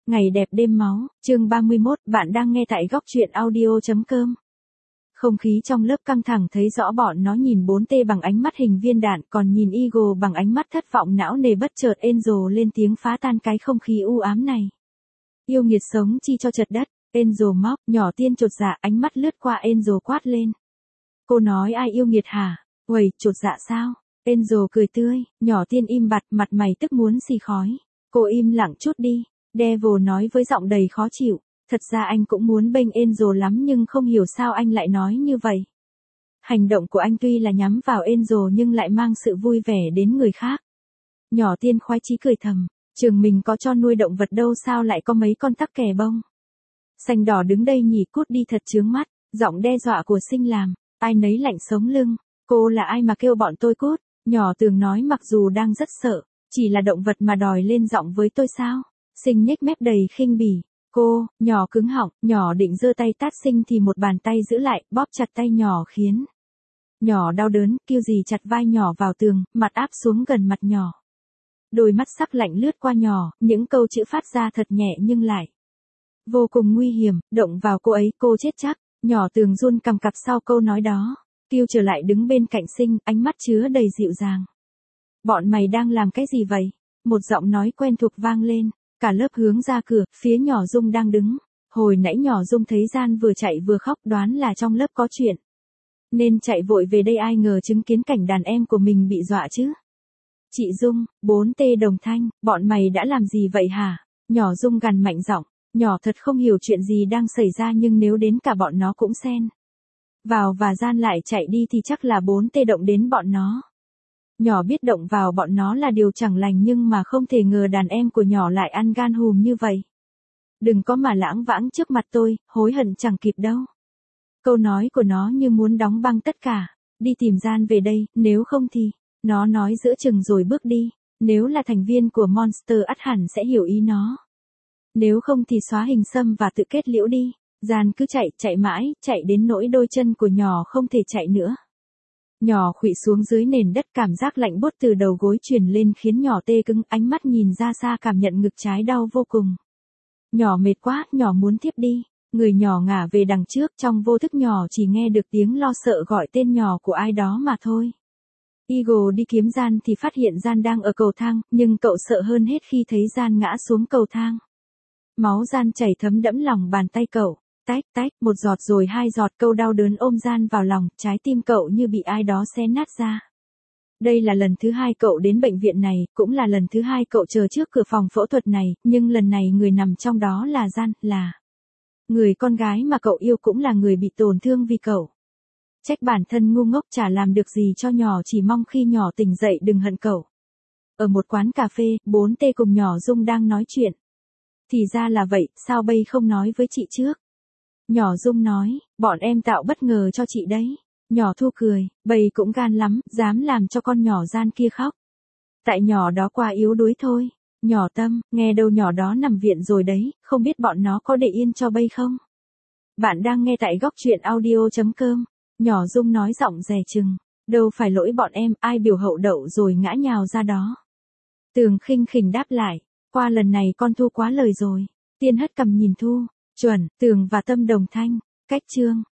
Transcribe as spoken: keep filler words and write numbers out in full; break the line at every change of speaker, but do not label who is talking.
Ngày đẹp đêm máu, chương ba mươi mốt, bạn đang nghe tại góc truyện audio.com. Không khí trong lớp căng thẳng thấy rõ bọn nó nhìn bốn T bằng ánh mắt hình viên đạn, còn nhìn Eagle bằng ánh mắt thất vọng não nề. Bất chợt Angel lên tiếng phá tan cái không khí u ám này. Yêu nghiệt sống chi cho chật đất, Angel móc, nhỏ Tiên chột dạ, ánh mắt lướt qua Angel quát lên. Cô nói ai yêu nghiệt hả? Uầy, chột dạ sao? Angel cười tươi, nhỏ Tiên im bặt, mặt mày tức muốn xì khói. Cô im lặng chút đi. Devil nói với giọng đầy khó chịu, thật ra anh cũng muốn bênh Angel lắm nhưng không hiểu sao anh lại nói như vậy. Hành động của anh tuy là nhắm vào Angel nhưng lại mang sự vui vẻ đến người khác. Nhỏ Tiên khoái chí cười thầm, trường mình có cho nuôi động vật đâu sao lại có mấy con tắc kè bông. Xanh đỏ đứng đây nhỉ, cút đi thật chướng mắt, giọng đe dọa của Sinh làm, ai nấy lạnh sống lưng, cô là ai mà kêu bọn tôi cút, nhỏ Tường nói mặc dù đang rất sợ, chỉ là động vật mà đòi lên giọng với tôi sao. Sinh nhếch mép đầy khinh bỉ, cô, nhỏ cứng họng, nhỏ định giơ tay tát Sinh thì một bàn tay giữ lại, bóp chặt tay nhỏ khiến nhỏ đau đớn, kêu gì chặt vai nhỏ vào tường, mặt áp xuống gần mặt nhỏ. Đôi mắt sắc lạnh lướt qua nhỏ, những câu chữ phát ra thật nhẹ nhưng lại vô cùng nguy hiểm, động vào cô ấy, cô chết chắc. Nhỏ Tường run cầm cặp sau câu nói đó, kêu trở lại đứng bên cạnh Sinh, ánh mắt chứa đầy dịu dàng. Bọn mày đang làm cái gì vậy? Một giọng nói quen thuộc vang lên. Cả lớp hướng ra cửa, phía nhỏ Dung đang đứng. Hồi nãy nhỏ Dung thấy Gian vừa chạy vừa khóc, đoán là trong lớp có chuyện. Nên chạy vội về đây, ai ngờ chứng kiến cảnh đàn em của mình bị dọa chứ. Chị Dung, bốn T đồng thanh, bọn mày đã làm gì vậy hả? Nhỏ Dung gằn mạnh giọng, nhỏ thật không hiểu chuyện gì đang xảy ra nhưng nếu đến cả bọn nó cũng xen vào và Gian lại chạy đi thì chắc là bốn T động đến bọn nó. Nhỏ biết động vào bọn nó là điều chẳng lành nhưng mà không thể ngờ đàn em của nhỏ lại ăn gan hùm như vậy. Đừng có mà lãng vãng trước mặt tôi, hối hận chẳng kịp đâu. Câu nói của nó như muốn đóng băng tất cả. Đi tìm Gian về đây, nếu không thì, nó nói giữa chừng rồi bước đi. Nếu là thành viên của Monster ắt hẳn sẽ hiểu ý nó. Nếu không thì xóa hình xăm và tự kết liễu đi. Gian cứ chạy, chạy mãi, chạy đến nỗi đôi chân của nhỏ không thể chạy nữa. Nhỏ khuỵu xuống dưới nền đất, cảm giác lạnh buốt từ đầu gối truyền lên khiến nhỏ tê cứng, ánh mắt nhìn ra xa cảm nhận ngực trái đau vô cùng. Nhỏ mệt quá, nhỏ muốn thiếp đi. Người nhỏ ngả về đằng trước, trong vô thức nhỏ chỉ nghe được tiếng lo sợ gọi tên nhỏ của ai đó mà thôi. Eagle đi kiếm Gian thì phát hiện Gian đang ở cầu thang, nhưng cậu sợ hơn hết khi thấy Gian ngã xuống cầu thang. Máu Gian chảy thấm đẫm lòng bàn tay cậu. Tách tách, một giọt rồi hai giọt, câu đau đớn ôm Gian vào lòng, trái tim cậu như bị ai đó xé nát ra. Đây là lần thứ hai cậu đến bệnh viện này, cũng là lần thứ hai cậu chờ trước cửa phòng phẫu thuật này, nhưng lần này người nằm trong đó là Gian, là người con gái mà cậu yêu, cũng là người bị tổn thương vì cậu. Trách bản thân ngu ngốc chả làm được gì cho nhỏ, chỉ mong khi nhỏ tỉnh dậy đừng hận cậu. Ở một quán cà phê, bốn T cùng nhỏ Dung đang nói chuyện. Thì ra là vậy, sao bây không nói với chị trước? Nhỏ Dung nói, bọn em tạo bất ngờ cho chị đấy. Nhỏ Thu cười, bầy cũng gan lắm, dám làm cho con nhỏ Gian kia khóc. Tại nhỏ đó quá yếu đuối thôi. Nhỏ Tâm, nghe đâu nhỏ đó nằm viện rồi đấy, không biết bọn nó có để yên cho bây không? Bạn đang nghe tại góc truyện audio.com. Nhỏ Dung nói giọng dè chừng, đâu phải lỗi bọn em, ai biểu hậu đậu rồi ngã nhào ra đó. Tường khinh khỉnh đáp lại, qua lần này con Thu quá lời rồi. Tiên hất cằm nhìn Thu. Chuẩn, Tường và Tâm đồng thanh, cách chương.